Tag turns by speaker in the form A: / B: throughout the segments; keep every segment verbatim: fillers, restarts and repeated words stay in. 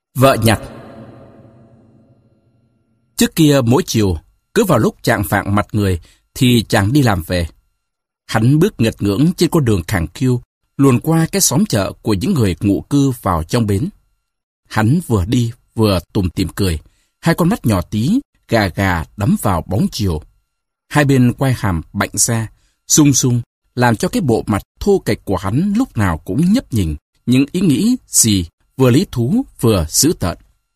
A: Vợ nhặt. Trước kia mỗi chiều, cứ vào lúc chạng vạng mặt người thì chàng đi làm về. Hắn bước nghịch ngưỡng trên con đường khẳng khiu, luồn qua cái xóm chợ của những người ngụ cư vào trong bến. Hắn vừa đi vừa tủm tỉm cười, hai con mắt nhỏ tí, gà gà đắm vào bóng chiều. Hai bên quai hàm bạnh ra, sung sung, làm cho cái bộ mặt thô kệch của hắn lúc nào cũng nhấp nhình những ý nghĩ gì vừa lý thú vừa dữ tợn.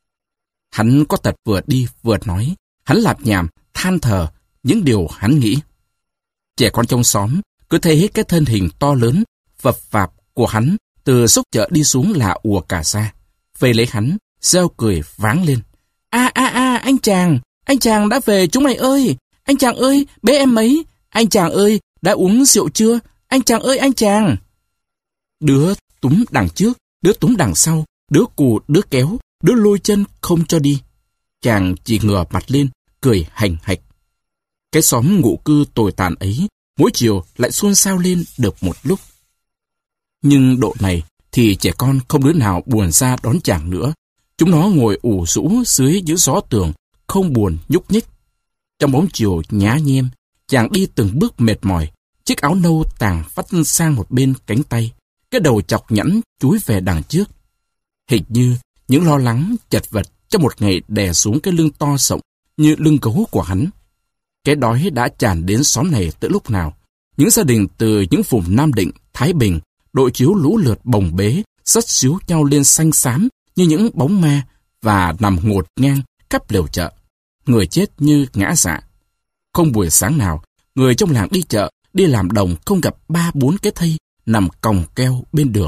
A: Hắn có tật vừa đi vừa nói, hắn lạp nhảm, than thở những điều hắn nghĩ. Trẻ con trong xóm cứ thấy hết cái thân hình to lớn, phập phạp của hắn từ xốc chợ đi xuống là ùa cả ra. Vây lấy hắn, reo cười váng lên. A a a, anh chàng, anh chàng đã về chúng mày ơi! Anh chàng ơi, bế em mấy! Anh chàng ơi, đã uống rượu chưa? Anh chàng ơi, anh chàng! Đứa túm đằng trước, đứa túm đằng sau, đứa cù, đứa kéo, đứa lôi chân không cho đi. Chàng chỉ ngửa mặt lên, cười hành hạch. Cái xóm ngụ cư tồi tàn ấy, mỗi chiều lại xôn xao lên được một lúc. Nhưng độ này thì trẻ con không đứa nào buồn ra đón chàng nữa. Chúng nó ngồi ủ rũ dưới những gió tường, không buồn nhúc nhích. Trong bóng chiều nhá nhem, chàng đi từng bước mệt mỏi, chiếc áo nâu tàng vắt sang một bên cánh tay, cái đầu chọc nhẵn chúi về đằng trước. Hình như những lo lắng chật vật trong một ngày đè xuống cái lưng to rộng như lưng gấu của hắn. Cái đói đã tràn đến xóm này từ lúc nào. Những gia đình từ những vùng Nam Định, Thái Bình, đội chiếu lũ lượt bồng bế, xất xíu nhau lên xanh xám như những bóng ma và nằm ngột ngang khắp lều chợ. Người chết như ngã dạ. Không buổi sáng nào, người trong làng đi chợ, đi làm đồng không gặp ba bốn cái thây nằm còng keo bên đường.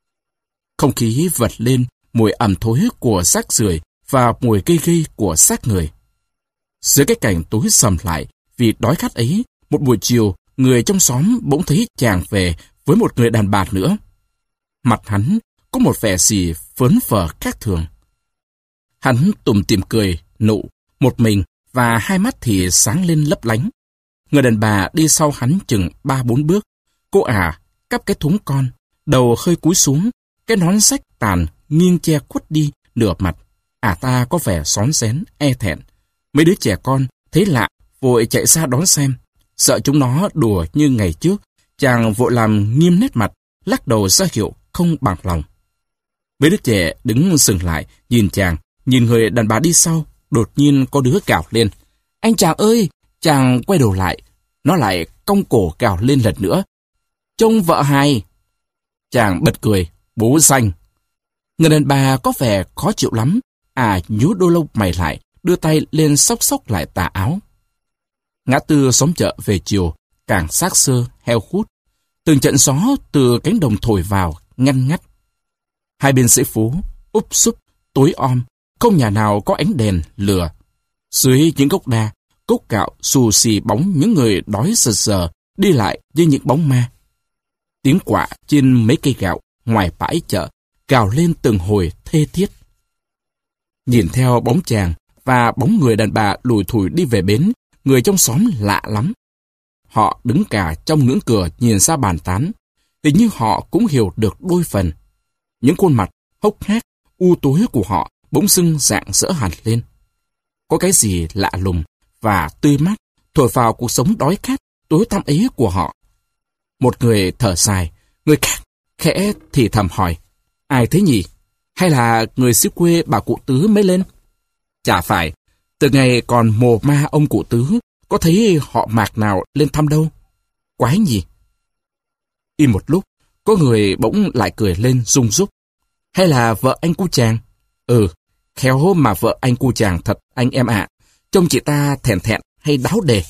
A: Không khí vật lên mùi ẩm thối của xác rưởi và mùi gây gây của xác người. Dưới cái cảnh tối sầm lại vì đói khát ấy, một buổi chiều, người trong xóm bỗng thấy chàng về với một người đàn bà nữa. Mặt hắn có một vẻ gì phớn phở khác thường. Hắn tủm tỉm cười, nụ, một mình và hai mắt thì sáng lên lấp lánh. Người đàn bà đi sau hắn chừng ba bốn bước. Cô ả cắp cái thúng con, đầu hơi cúi xuống, cái nón xách tàn nghiêng che khuất đi nửa mặt. Ả ta có vẻ xón xén, e thẹn. Mấy đứa trẻ con thấy lạ, vội chạy ra đón xem. Sợ chúng nó đùa như ngày trước, chàng vội làm nghiêm nét mặt, lắc đầu ra hiệu không bằng lòng. Mấy đứa trẻ đứng dừng lại, nhìn chàng, nhìn người đàn bà đi sau. Đột nhiên có đứa gào lên. Anh chàng ơi! Chàng quay đầu lại. Nó lại cong cổ gào lên lần nữa. Trông vợ hai! Chàng bật cười. Bố danh! Người đàn bà có vẻ khó chịu lắm. À nhú đôi lông mày lại, đưa tay lên xốc xốc lại tà áo. Ngã tư xóm chợ về chiều, càng xác xơ, heo hút. Từng trận gió từ cánh đồng thổi vào, ngăn ngắt. Hai bên dãy phố, úp súp, tối om, không nhà nào có ánh đèn, lửa. Dưới những gốc đa, cốc gạo xù xì bóng những người đói sờ sờ, đi lại như những bóng ma. Tiếng quạ trên mấy cây gạo, ngoài bãi chợ, gào lên từng hồi thê thiết. Nhìn theo bóng chàng và bóng người đàn bà lùi thủi đi về bến, người trong xóm lạ lắm. Họ đứng cả trong ngưỡng cửa nhìn ra bàn tán. Hình như họ cũng hiểu được đôi phần. Những khuôn mặt hốc hác, u tối của họ bỗng dưng rạng rỡ hẳn lên. Có cái gì lạ lùng và tươi mát thổi vào cuộc sống đói khát tối tăm ấy của họ. Một người thở dài, người khác khẽ thì thầm hỏi. Ai thế nhỉ? Hay là người xứ quê bà cụ Tứ mới lên? Chả phải. Từ ngày còn mồ ma ông cụ Tứ, có thấy họ Mạc nào lên thăm đâu. Quái nhỉ? Im một lúc, có người bỗng lại cười lên rung rúc. Hay là vợ anh cu chàng? Ừ, khéo mà vợ anh cu chàng thật anh em ạ. Trông chị ta thẹn thẹn hay đáo đề.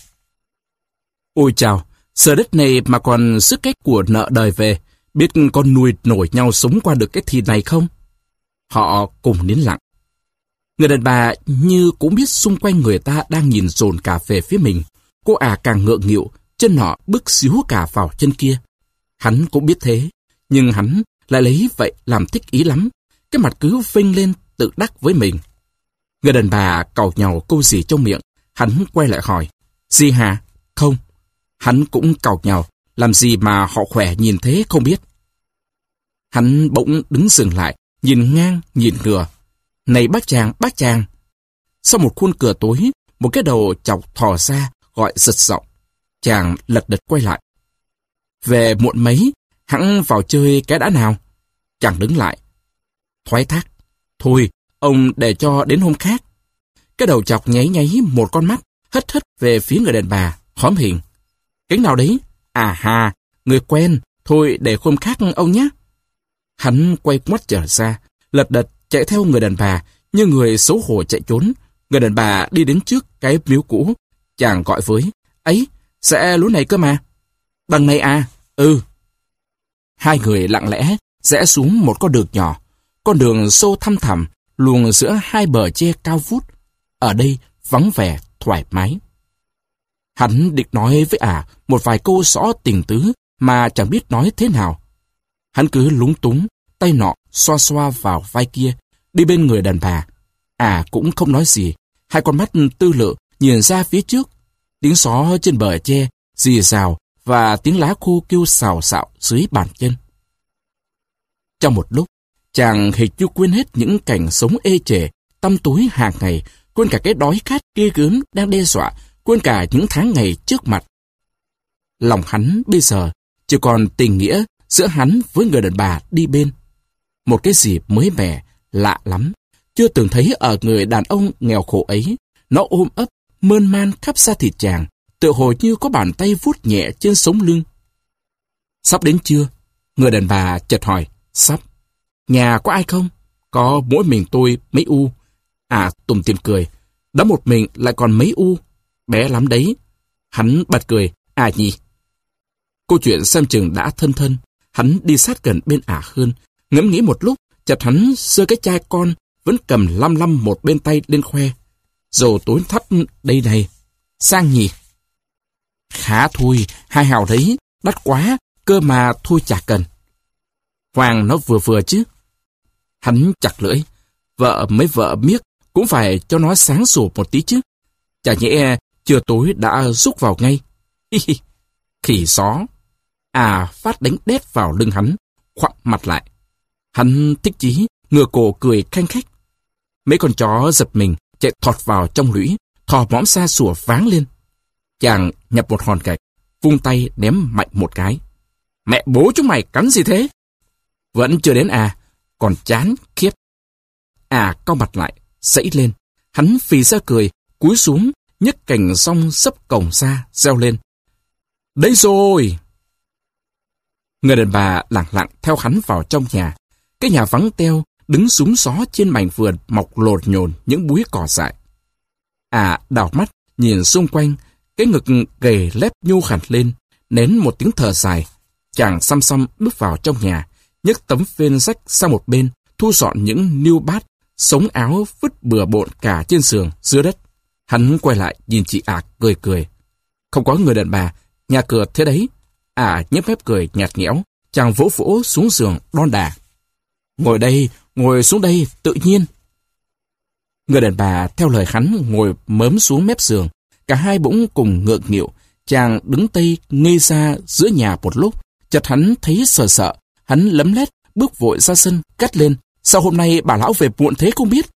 A: Ôi chào, giờ đất này mà còn sức cách của nợ đời về, biết con nuôi nổi nhau sống qua được cái thìn này không? Họ cùng nín lặng. Người đàn bà như cũng biết xung quanh người ta đang nhìn dồn cả về phía mình. Cô ả càng ngượng nghịu, chân nọ bước xíu cả vào chân kia. Hắn cũng biết thế, nhưng hắn lại lấy vậy làm thích ý lắm. Cái mặt cứ vênh lên tự đắc với mình. Người đàn bà càu nhàu câu gì trong miệng, hắn quay lại hỏi. Gì hả? Không. Hắn cũng càu nhàu, làm gì mà họ khỏe nhìn thế không biết. Hắn bỗng đứng dừng lại, nhìn ngang, nhìn ngừa. Này bác chàng, bác chàng. Sau một khuôn cửa tối, một cái đầu chọc thò ra, gọi giật giọng. Chàng lật đật quay lại. Về muộn mấy, hẵng vào chơi cái đã nào. Chàng đứng lại. Thoái thác. Thôi, ông để cho đến hôm khác. Cái đầu chọc nháy nháy một con mắt, hất hất về phía người đàn bà, hóm hình. Cái nào đấy? À hà, người quen, thôi để hôm khác ông nhé. Hắn quay ngoắt trở ra, lật đật chạy theo người đàn bà, như người xấu hổ chạy trốn. Người đàn bà đi đến trước cái miếu cũ. Chàng gọi với, ấy, sẽ lối này cơ mà. Đằng này à? Ừ. Hai người lặng lẽ rẽ xuống một con đường nhỏ. Con đường sâu thăm thẳm, luồn giữa hai bờ tre cao vút. Ở đây vắng vẻ, thoải mái. Hắn định nói với ả à một vài câu rõ tình tứ mà chẳng biết nói thế nào. Hắn cứ lúng túng, tay nọ xoa xoa vào vai kia, đi bên người đàn bà. Ả à cũng không nói gì, hai con mắt tư lự nhìn ra phía trước. Tiếng gió trên bờ tre rì rào và tiếng lá khô kêu xào xạo dưới bàn chân. Trong một lúc, chàng hệt như quên hết những cảnh sống ê chề, tăm tối hàng ngày, quên cả cái đói khát ghê gớm đang đe dọa, quên cả những tháng ngày trước mặt. Lòng hắn bây giờ chỉ còn tình nghĩa giữa hắn với người đàn bà đi bên. Một cái gì mới mẻ, lạ lắm, chưa từng thấy ở người đàn ông nghèo khổ ấy. Nó ôm ấp, mơn man khắp da thịt chàng, tựa hồ như có bàn tay vuốt nhẹ trên sống lưng. Sắp đến chưa? Người đàn bà chợt hỏi. Sắp. Nhà có ai không? Có mỗi mình tôi, mấy u. À, tủm tỉm cười. Đó một mình lại còn mấy u. Bé lắm đấy. Hắn bật cười. À nhỉ. Câu chuyện xem chừng đã thân thân. Hắn đi sát gần bên ả hơn. Ngẫm nghĩ một lúc, chợt hắn giơ cái chai con vẫn cầm lăm lăm một bên tay lên khoe. Dầu tối thấp đây này. Sang nhỉ? Khá thôi, hai hào đấy. Đắt quá, cơ mà thôi chả cần. Hoàng nó vừa vừa chứ. Hắn chặt lưỡi. Vợ mấy vợ miếc cũng phải cho nó sáng sủa một tí chứ. Chả nhẽ trưa tối đã rúc vào ngay. Khỉ xó. À, phát đánh đét vào lưng hắn, khoặm mặt lại. Hắn thích chí, ngửa cổ cười khanh khách. Mấy con chó giật mình, chạy thọt vào trong lũy, thò mõm xa sủa váng lên. Chàng nhập một hòn gạch, vung tay ném mạnh một cái. Mẹ bố chúng mày cắn gì thế? Vẫn chưa đến à, còn chán khiếp. À cau mặt lại, dãy lên. Hắn phì ra cười, cúi xuống, nhấc cành rong sấp cổng ra, reo lên. Đây rồi! Người đàn bà lặng lặng theo hắn vào trong nhà. Cái nhà vắng teo, đứng súng gió trên mảnh vườn mọc lột nhồn những búi cỏ dại. À đảo mắt, nhìn xung quanh, cái ngực gầy lép nhô hẳn lên, nén một tiếng thở dài. Chàng xăm xăm bước vào trong nhà, nhấc tấm phên rách sang một bên, thu dọn những niêu bát, sống áo vứt bừa bộn cả trên giường, dưới đất. Hắn quay lại nhìn chị ả cười cười. Không có người đàn bà, nhà cửa thế đấy. Ả nhếch mép cười nhạt nhẽo, chàng vỗ vỗ xuống giường đon đà. Ngồi đây, ngồi xuống đây, tự nhiên. Người đàn bà theo lời hắn ngồi mớm xuống mép giường. Cả hai bỗng cùng ngượng nghịu. Chàng đứng tây ngây ra giữa nhà một lúc. Chợt hắn thấy sợ sợ. Hắn lấm lét bước vội ra sân cắt lên. Sao hôm nay bà lão về muộn thế không biết?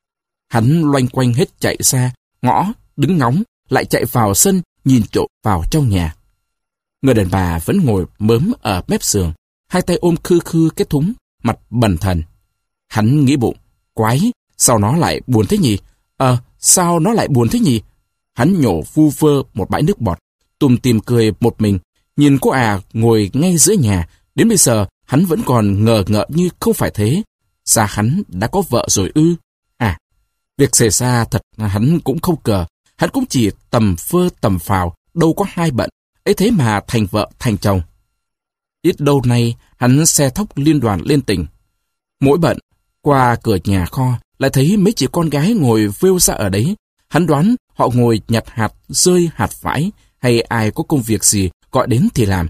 A: Hắn loanh quanh hết chạy ra, ngõ, đứng ngóng, lại chạy vào sân nhìn trộm vào trong nhà. Người đàn bà vẫn ngồi mớm ở mép giường, hai tay ôm khư khư cái thúng, mặt bần thần. Hắn nghĩ bụng, quái, sao nó lại buồn thế nhỉ? Ờ, sao nó lại buồn thế nhỉ? Hắn nhổ vu vơ một bãi nước bọt, tùm tìm cười một mình, nhìn cô à ngồi ngay giữa nhà. Đến bây giờ, hắn vẫn còn ngờ ngợ như không phải thế. Sao hắn đã có vợ rồi ư? À, việc xảy ra thật hắn cũng không cờ. Hắn cũng chỉ tầm phơ tầm phào, đâu có hai bận. Ấy thế mà thành vợ thành chồng. Ít đâu nay, hắn xe thóc liên đoàn lên tỉnh. Mỗi bận, qua cửa nhà kho, lại thấy mấy chị con gái ngồi vêu ra ở đấy. Hắn đoán họ ngồi nhặt hạt, rơi hạt vải, hay ai có công việc gì gọi đến thì làm.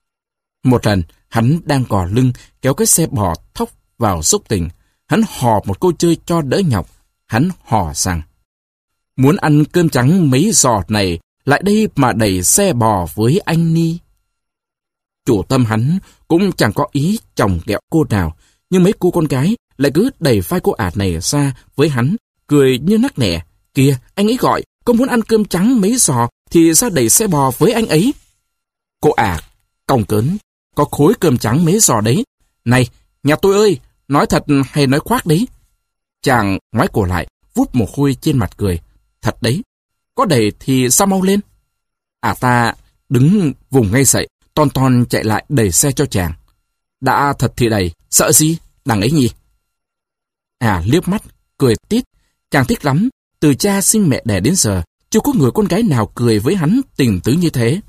A: Một lần, hắn đang gò lưng, kéo cái xe bò thóc vào dốc tỉnh. Hắn hò một câu chơi cho đỡ nhọc. Hắn hò rằng, muốn ăn cơm trắng mấy giò này, lại đây mà đẩy xe bò với anh Ni. Chủ tâm hắn cũng chẳng có ý chồng ghẹo cô nào, nhưng mấy cô con gái lại cứ đẩy vai cô ả này ra với hắn, cười như nắc nẻ. Kìa, anh ấy gọi, có muốn ăn cơm trắng mấy giò thì ra đẩy xe bò với anh ấy. Cô ả cong cớn, có khối cơm trắng mấy giò đấy. Này, nhà tôi ơi, nói thật hay nói khoác đấy? Chàng ngoái cổ lại, vút mồ hôi trên mặt cười. Thật đấy, có đẩy thì sao mau lên. Ả ta đứng vùng ngay dậy, ton ton chạy lại đẩy xe cho chàng. Đã thật thì đẩy, sợ gì, đằng ấy nhỉ? À liếc mắt, cười tít, chàng thích lắm, từ cha sinh mẹ đẻ đến giờ, chưa có người con gái nào cười với hắn tình tứ như thế.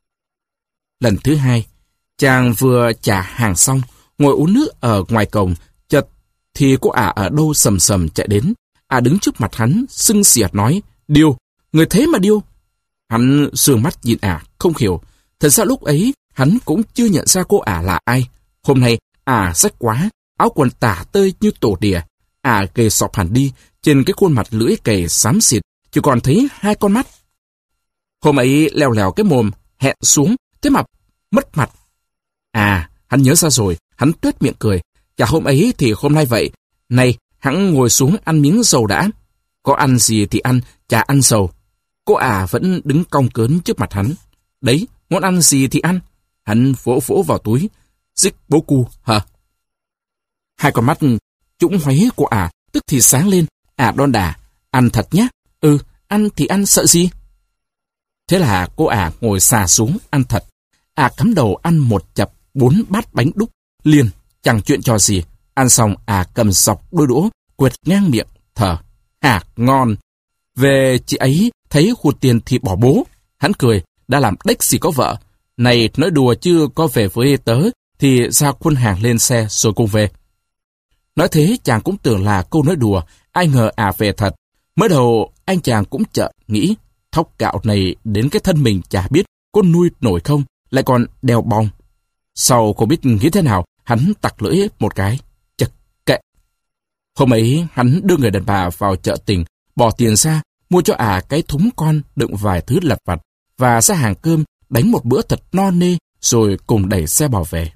A: Lần thứ hai, chàng vừa trả hàng xong, ngồi uống nước ở ngoài cổng, chợt thì cô ả ở đâu sầm sầm chạy đến. Ả đứng trước mặt hắn, sưng xỉa nói, điêu, người thế mà điêu. Hắn sương mắt nhìn ả, không hiểu. Thật ra lúc ấy, hắn cũng chưa nhận ra cô ả là ai. Hôm nay, ả rách quá, áo quần tả tơi như tổ đỉa. Ả gầy sọc hẳn đi, trên cái khuôn mặt lưỡi cày xám xịt, chỉ còn thấy hai con mắt. Hôm ấy leo lèo cái mồm, hẹn xuống, thế mà mất mặt. À, hắn nhớ ra rồi, hắn tuét miệng cười. Chả hôm ấy thì hôm nay vậy. Này, hắn ngồi xuống ăn miếng dầu đã. Có ăn gì thì ăn, chả ăn dầu. Cô ả vẫn đứng cong cớn trước mặt hắn. Đấy, muốn ăn gì thì ăn. Hắn vỗ vỗ vào túi. Dích bố cu, hả? Hai con mắt trũng hoáy của ả tức thì sáng lên. Ả đon đà. Ăn thật nhá. Ừ, ăn thì ăn sợ gì? Thế là cô ả ngồi xà xuống ăn thật. Ả cắm đầu ăn một chập bốn bát bánh đúc liền, chẳng chuyện trò gì. Ăn xong ả cầm dọc đôi đũa, quệt ngang miệng, thở. À, ngon. Về chị ấy thấy hụt tiền thì bỏ bố. Hắn cười, đã làm đếch gì có vợ. Này, nói đùa chứ có về với tớ thì ra quân hàng lên xe rồi cùng về. Nói thế chàng cũng tưởng là câu nói đùa, ai ngờ ả về thật. Mới đầu anh chàng cũng chợt nghĩ, thóc gạo này đến cái thân mình chả biết có nuôi nổi không, lại còn đeo bong. Sau không biết nghĩ thế nào, hắn tặc lưỡi một cái, chật kệ. Hôm ấy hắn đưa người đàn bà vào chợ tình, bỏ tiền ra, mua cho ả cái thúng con đựng vài thứ lặt vặt, và ra hàng cơm, đánh một bữa thật no nê, rồi cùng đẩy xe bò về.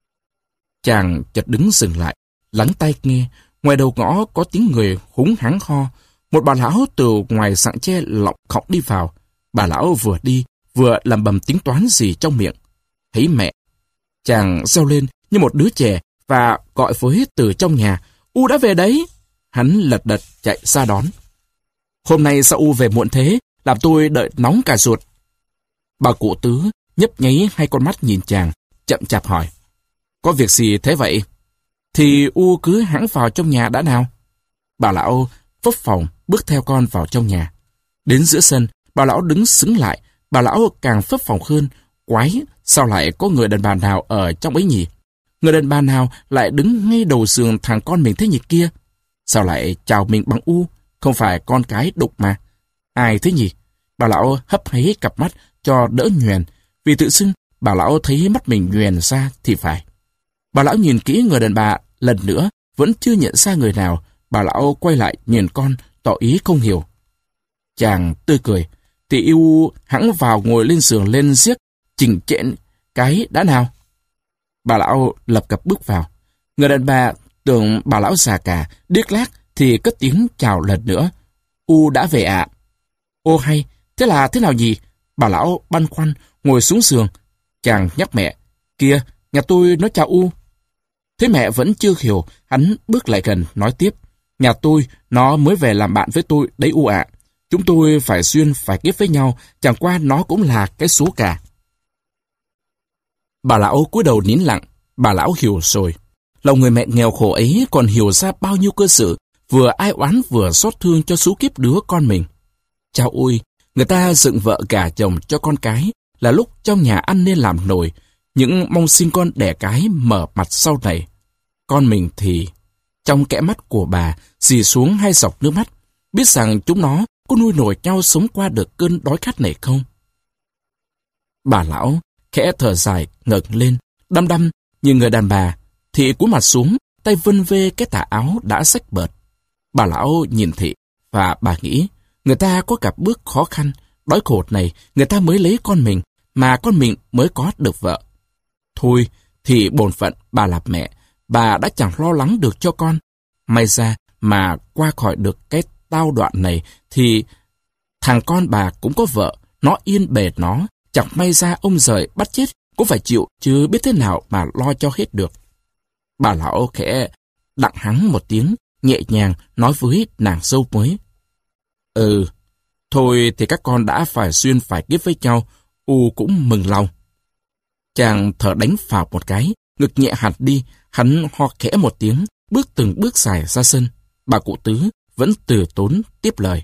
A: Chàng chợt đứng dừng lại, lắng tai nghe, ngoài đầu ngõ có tiếng người húng hắng ho. Một bà lão từ ngoài sạng tre lọng khọng đi vào. Bà lão vừa đi, vừa lẩm bẩm tính toán gì trong miệng. Thấy mẹ, chàng reo lên như một đứa trẻ và gọi với từ trong nhà. U đã về đấy. Hắn lật đật chạy ra đón. Hôm nay sao U về muộn thế, làm tôi đợi nóng cả ruột. Bà cụ Tứ nhấp nháy hai con mắt nhìn chàng, chậm chạp hỏi. Có việc gì thế vậy? Thì U cứ hãng vào trong nhà đã nào. Bà lão phấp phồng bước theo con vào trong nhà. Đến giữa sân, bà lão đứng xứng lại. Bà lão càng phấp phồng hơn. Quái, sao lại có người đàn bà nào ở trong ấy nhỉ? Người đàn bà nào lại đứng ngay đầu giường thằng con mình thế nhỉ kia? Sao lại chào mình bằng U? Không phải con cái đục mà. Ai thế nhỉ? Bà lão hấp háy cặp mắt cho đỡ nhoèn. Vì tự xưng bà lão thấy mắt mình nhoèn ra thì phải. Bà lão nhìn kỹ người đàn bà lần nữa, vẫn chưa nhận ra người nào. Bà lão quay lại nhìn con, tỏ ý không hiểu. Chàng tươi cười. Thì yêu hãng vào ngồi lên giường lên giếc, chỉnh chện cái đã nào. Bà lão lập cập bước vào. Người đàn bà tưởng bà lão già cả, điếc lác thì cất tiếng chào lần nữa. U đã về ạ. À? Ô hay, thế là thế nào nhỉ? Bà lão băn khoăn ngồi xuống giường. Chàng nhắc mẹ. Kìa, nhà tôi nói chào U. Thế mẹ vẫn chưa hiểu, hắn bước lại gần nói tiếp. Nhà tôi, nó mới về làm bạn với tôi đấy U ạ. À. Chúng tôi phải duyên phải kiếp với nhau, chẳng qua nó cũng là cái số cả. Bà lão cúi đầu nín lặng. Bà lão hiểu rồi. Lòng người mẹ nghèo khổ ấy còn hiểu ra bao nhiêu cơ sự, vừa ai oán vừa xót thương cho số kiếp đứa con mình. Chao ôi, người ta dựng vợ gả chồng cho con cái, là lúc trong nhà ăn nên làm nổi, những mong sinh con đẻ cái mở mặt sau này. Con mình thì, trong kẽ mắt của bà, rì xuống hai giọt nước mắt, biết rằng chúng nó có nuôi nổi nhau sống qua được cơn đói khát này không? Bà lão khẽ thở dài, ngẩng lên, đăm đăm nhìn người đàn bà, thì cúi mặt xuống, tay vân vê cái tà áo đã xách bợt. Bà lão nhìn thị, và bà nghĩ, người ta có gặp bước khó khăn, đói khổ này, người ta mới lấy con mình, mà con mình mới có được vợ. Thôi, thì bổn phận bà làm mẹ, bà đã chẳng lo lắng được cho con, May ra mà qua khỏi được cái tao đoạn này thì thằng con bà cũng có vợ, nó yên bề nó, chẳng may ra ông rời bắt chết cũng phải chịu, chứ biết thế nào mà lo cho hết được. Bà lão khẽ đặng hắn một tiếng, nhẹ nhàng nói với nàng dâu mới. Ừ, thôi thì các con đã phải duyên phải kiếp với nhau, U cũng mừng lòng. Chàng thở đánh phào một cái, ngực nhẹ hẳn đi, hắn ho khẽ một tiếng, bước từng bước dài ra sân. Bà cụ Tứ vẫn từ tốn tiếp lời.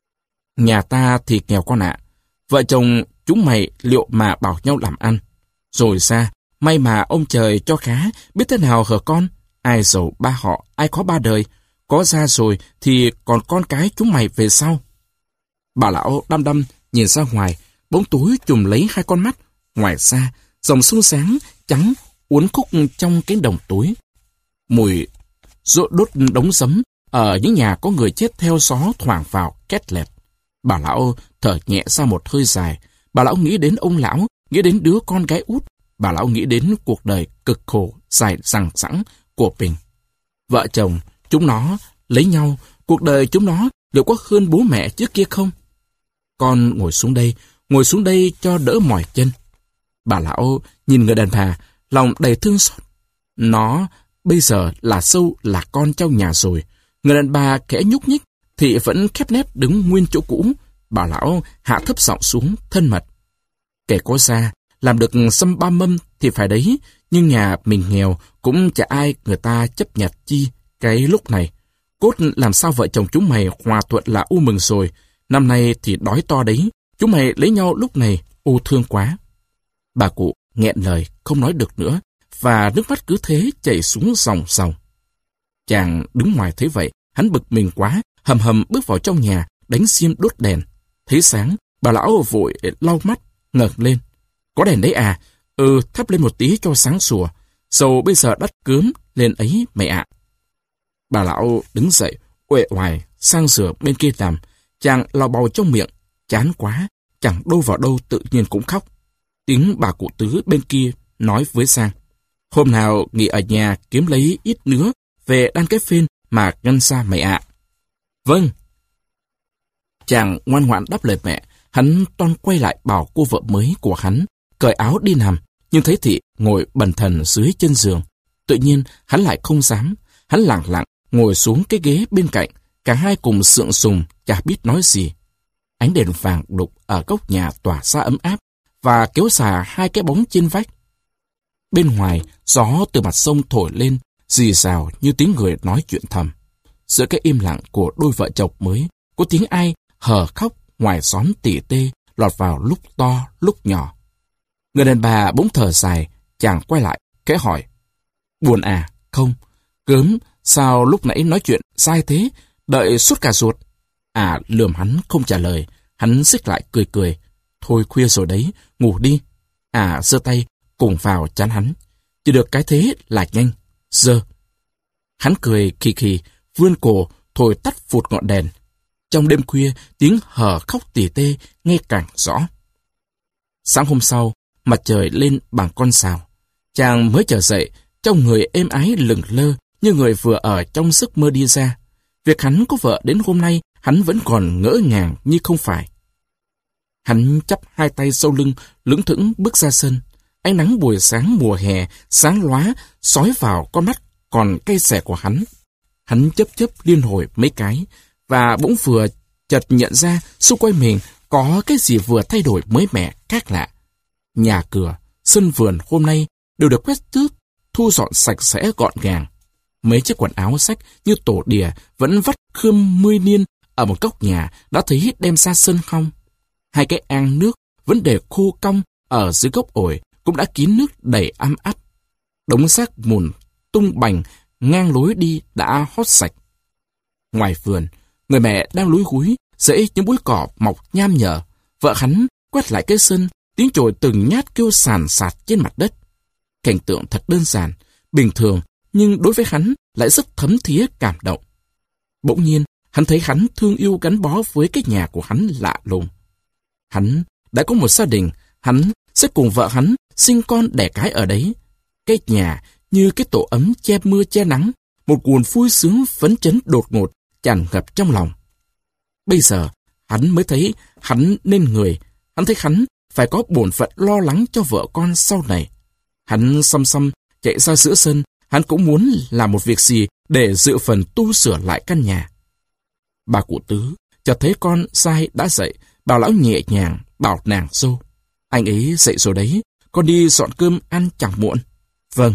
A: Nhà ta thì nghèo con ạ, vợ chồng chúng mày liệu mà bảo nhau làm ăn. Rồi ra, may mà ông trời cho khá, biết thế nào hở con, ai giàu ba họ, ai có ba đời, có ra rồi thì còn con cái chúng mày về sau. Bà lão đăm đăm nhìn ra ngoài, bóng tối chùm lấy hai con mắt, ngoài xa, dòng sông sáng, trắng, uốn khúc trong cánh đồng tối. Mùi rỗ đốt đống giấm ở những nhà có người chết theo gió thoảng vào két lẹt. Bà lão thở nhẹ ra một hơi dài. Bà lão nghĩ đến ông lão, nghĩ đến đứa con gái út. Bà lão nghĩ đến cuộc đời cực khổ, dài dằng dẵng của mình. Vợ chồng, chúng nó lấy nhau, cuộc đời chúng nó liệu có hơn bố mẹ trước kia không? Con ngồi xuống đây, ngồi xuống đây cho đỡ mỏi chân. Bà lão nhìn người đàn bà, lòng đầy thương xót. Nó bây giờ là sâu là con trong nhà rồi. Người đàn bà khẽ nhúc nhích thì vẫn khép nép đứng nguyên chỗ cũ. Bà lão hạ thấp giọng xuống thân mật. Kẻ có ra làm được xăm ba mâm thì phải đấy, nhưng nhà mình nghèo cũng chả ai người ta chấp nhận chi cái lúc này. Cốt làm sao vợ chồng chúng mày hòa thuận là u mừng rồi. Năm nay thì đói to đấy, chúng mày lấy nhau lúc này u thương quá. Bà cụ nghẹn lời không nói được nữa, và nước mắt cứ thế chảy xuống dòng dòng. Chàng đứng ngoài thấy vậy, hắn bực mình quá, hầm hầm bước vào trong nhà, đánh xiêm đốt đèn. Thấy sáng, bà lão vội lau mắt, ngẩng lên. Có đèn đấy à? Ừ, thắp lên một tí cho sáng sủa. Dầu bây giờ đắt cớm, lên ấy mẹ ạ. Bà lão đứng dậy, uể oải sang rửa bên kia làm. Chàng lau bầu trong miệng, chán quá, chẳng đâu vào đâu tự nhiên cũng khóc. Tiếng bà cụ Tứ bên kia nói với Sang. Hôm nào nghỉ ở nhà kiếm lấy ít nữa về đan cái phên mà ngân xa mẹ ạ. Vâng. Chàng ngoan ngoãn đáp lời mẹ. Hắn toan quay lại bảo cô vợ mới của hắn cởi áo đi nằm, nhưng thấy Thị ngồi bần thần dưới chân giường. Tự nhiên hắn lại không dám. Hắn lẳng lặng ngồi xuống cái ghế bên cạnh. Cả hai cùng sượng sùng, chả biết nói gì. Ánh đèn vàng đục ở góc nhà tỏa ra ấm áp và kéo xà hai cái bóng trên vách. Bên ngoài, gió từ mặt sông thổi lên, rì rào như tiếng người nói chuyện thầm. Giữa cái im lặng của đôi vợ chồng mới, có tiếng ai hờ khóc ngoài xóm tỉ tê lọt vào lúc to lúc nhỏ. Người đàn bà bỗng thở dài, chàng quay lại, khẽ hỏi. Buồn à? Không. Gớm, sao lúc nãy nói chuyện sai thế? Đợi suốt cả ruột. À, lườm hắn không trả lời. Hắn xích lại cười cười. Thôi khuya rồi đấy, ngủ đi. À, giơ tay cùng vào chán hắn. Chỉ được cái thế là nhanh. Giơ. Hắn cười khì khì, vươn cổ, thổi tắt phụt ngọn đèn. Trong đêm khuya, tiếng hờ khóc tỉ tê nghe càng rõ. Sáng hôm sau, mặt trời lên bằng con sào. Chàng mới trở dậy, trong người êm ái lửng lơ như người vừa ở trong giấc mơ đi ra. Việc hắn có vợ đến hôm nay, hắn vẫn còn ngỡ ngàng như không phải. Hắn chắp hai tay sau lưng, lững thững bước ra sân. Ánh nắng buổi sáng mùa hè, sáng lóa, sói vào con mắt còn cay xè của hắn. Hắn chớp chớp liên hồi mấy cái, và bỗng vừa chợt nhận ra xung quanh mình có cái gì vừa thay đổi mới mẻ, khác lạ. Nhà cửa, sân vườn hôm nay đều được quét tước, thu dọn sạch sẽ gọn gàng. Mấy chiếc quần áo xách như tổ đìa vẫn vắt khươm mươi niên ở một góc nhà đã thấy đem ra sân không. Hai cái ang nước vẫn để khô cong ở dưới gốc ổi cũng đã kín nước đầy ăm ắp. Đống xác mùn tung bành ngang lối đi đã hót sạch. Ngoài vườn, người mẹ đang lúi húi rễ những búi cỏ mọc nham nhở. Vợ hắn quét lại cái sân, tiếng chổi từng nhát kêu sàn sạt trên mặt đất. Cảnh tượng thật đơn giản, bình thường, nhưng đối với hắn lại rất thấm thía cảm động. Bỗng nhiên, hắn thấy hắn thương yêu gắn bó với cái nhà của hắn lạ lùng. Hắn đã có một gia đình, hắn sẽ cùng vợ hắn sinh con đẻ cái ở đấy. Cái nhà như cái tổ ấm che mưa che nắng, một nguồn vui sướng phấn chấn đột ngột tràn ngập trong lòng. Bây giờ, hắn mới thấy hắn nên người, hắn thấy hắn phải có bổn phận lo lắng cho vợ con sau này. Hắn xăm xăm chạy ra giữa sân, hắn cũng muốn làm một việc gì để dự phần tu sửa lại căn nhà. Bà cụ Tứ chợt thấy con trai đã dậy, bảo lão nhẹ nhàng bảo nàng dâu: "Anh ấy dậy rồi đấy, con đi dọn cơm ăn chẳng muộn." "Vâng."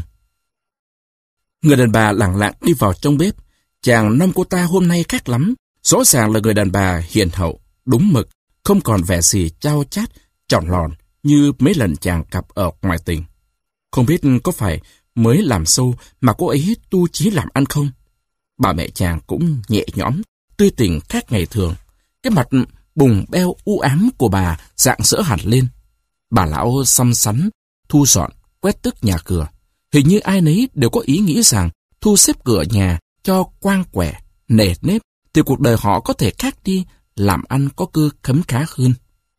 A: Người đàn bà lẳng lặng đi vào trong bếp. Chàng năm cô ta hôm nay khác lắm, rõ ràng là người đàn bà hiền hậu, đúng mực, không còn vẻ gì chao chát, tròn lòn như mấy lần chàng gặp ở ngoài tỉnh. Không biết có phải mới làm sâu mà cô ấy tu chí làm ăn không? Bà mẹ chàng cũng nhẹ nhõm, tươi tỉnh khác ngày thường. Cái mặt bùng beo u ám của bà rạng rỡ hẳn lên. Bà lão xăm xắn, thu dọn, quét tước nhà cửa. Hình như ai nấy đều có ý nghĩ rằng thu xếp cửa nhà cho quang quẻ, nề nếp, thì cuộc đời họ có thể khác đi, làm ăn có cơ khấm khá hơn.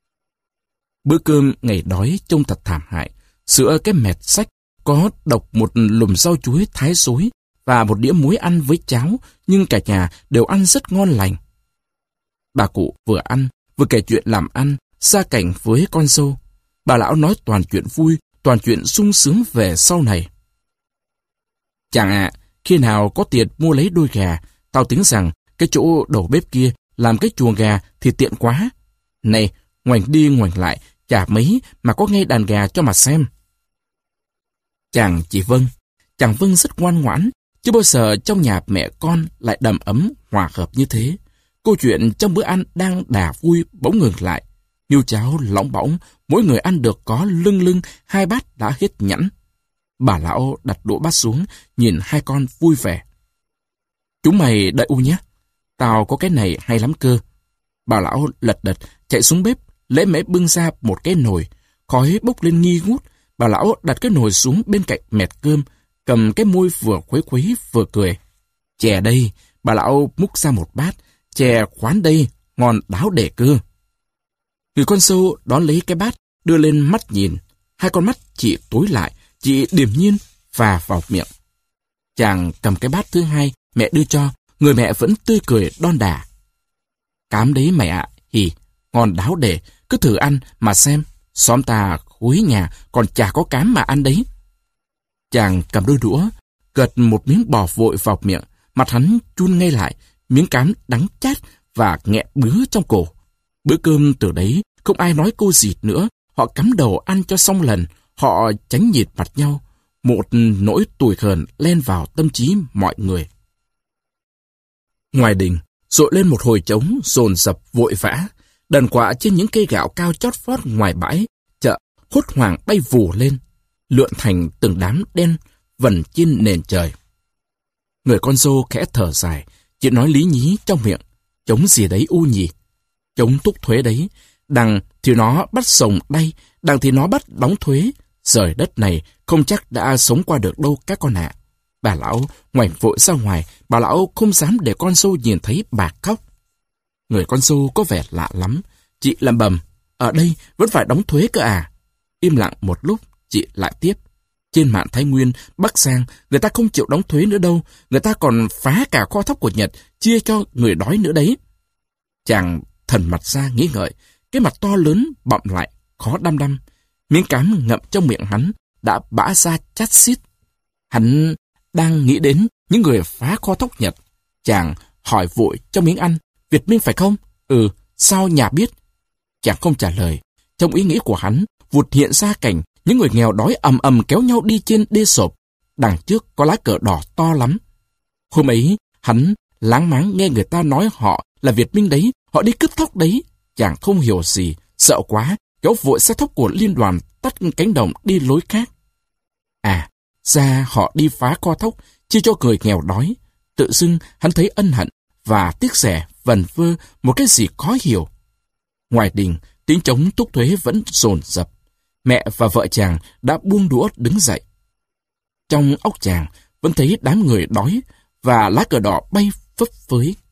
A: Bữa cơm ngày đói trông thật thảm hại. Sữa cái mẹt sách có độc một lùm rau chuối thái xối và một đĩa muối ăn với cháo, nhưng cả nhà đều ăn rất ngon lành. Bà cụ vừa ăn, vừa kể chuyện làm ăn, gia cảnh với con dâu. Bà lão nói toàn chuyện vui, toàn chuyện sung sướng về sau này. "Chàng ạ, à, khi nào có tiền mua lấy đôi gà, tao tính rằng cái chỗ đầu bếp kia làm cái chuồng gà thì tiện quá. Này, ngoảnh đi ngoảnh lại, chả mấy mà có ngay đàn gà cho mà xem." Chàng chỉ vâng. Chàng vâng rất ngoan ngoãn, chứ bao giờ trong nhà mẹ con lại đầm ấm, hòa hợp như thế. Câu chuyện trong bữa ăn đang đà vui bỗng ngừng lại. Niêu cháo lỏng bỏng, mỗi người ăn được có lưng lưng, hai bát đã hết nhẵn. Bà lão đặt đũa bát xuống, nhìn hai con vui vẻ. "Chúng mày đợi u nhé, tao có cái này hay lắm cơ." Bà lão lật đật chạy xuống bếp, lễ mễ bưng ra một cái nồi, khói bốc lên nghi ngút. Bà lão đặt cái nồi xuống bên cạnh mẹt cơm, cầm cái môi vừa khuấy khuấy vừa cười. "Chè đây," bà lão múc ra một bát. "Chè khoán đây, ngon đáo để cơ." Người con dâu đón lấy cái bát, đưa lên mắt nhìn. Hai con mắt chị tối lại, chị điềm nhiên phà vào miệng. Chàng cầm cái bát thứ hai mẹ đưa cho, người mẹ vẫn tươi cười đon đả. "Cám đấy mẹ ạ, hì, ngon đáo để, cứ thử ăn mà xem, xóm ta khối nhà còn chả có cám mà ăn đấy." Chàng cầm đôi đũa, gật một miếng bò vội vào miệng, mặt hắn chun ngay lại, miếng cám đắng chát và nghẹn bứa trong cổ. Bữa cơm từ đấy không ai nói câu gì nữa, họ cắm đầu ăn cho xong lần, họ tránh nhịt mặt nhau. Một nỗi tủi hờn len vào tâm trí mọi người. Ngoài đình, rội lên một hồi trống dồn dập vội vã. Đàn quạ trên những cây gạo cao chót vót ngoài bãi chợ hốt hoảng bay vù lên, lượn thành từng đám đen vần trên nền trời. Người con dâu khẽ thở dài, chị nói lý nhí trong miệng: "Trống gì đấy u nhỉ? Trống thúc thuế đấy. Đằng thì nó bắt sồng đay, đằng thì nó bắt đóng thuế. Rời đất này không chắc đã sống qua được đâu các con ạ." À. Bà lão ngoảnh vội ra ngoài, bà lão không dám để con dâu nhìn thấy bà khóc. Người con dâu có vẻ lạ lắm. Chị lẩm bẩm: "Ở đây vẫn phải đóng thuế cơ à?" Im lặng một lúc, chị lại tiếp: "Trên mạn Thái Nguyên, Bắc Giang, người ta không chịu đóng thuế nữa đâu. Người ta còn phá cả kho thóc của Nhật, chia cho người đói nữa đấy." Chàng thần mặt ra nghĩ ngợi, cái mặt to lớn bọng lại, khó đăm đăm. Miếng cám ngậm trong miệng hắn đã bã ra chát xít. Hắn đang nghĩ đến những người phá kho thóc Nhật. Chàng hỏi vội trong miếng ăn: "Việt Minh phải không?" "Ừ, sao nhà biết?" Chàng không trả lời. Trong ý nghĩ của hắn vụt hiện ra cảnh những người nghèo đói ầm ầm kéo nhau đi trên đê sộp. Đằng trước có lá cờ đỏ to lắm. Hôm ấy hắn láng máng nghe người ta nói họ là Việt Minh đấy, họ đi cướp thóc đấy. Chàng không hiểu gì, sợ quá, kéo vội xe thóc của liên đoàn tắt cánh đồng đi lối khác. À, ra họ đi phá kho thóc, chia cho người nghèo đói. Tự dưng hắn thấy ân hận và tiếc rẻ vần vơ một cái gì khó hiểu. Ngoài đình, tiếng trống thúc thuế vẫn dồn dập. Mẹ và vợ chàng đã buông đũa đứng dậy. Trong óc chàng vẫn thấy đám người đói và lá cờ đỏ bay phấp phới.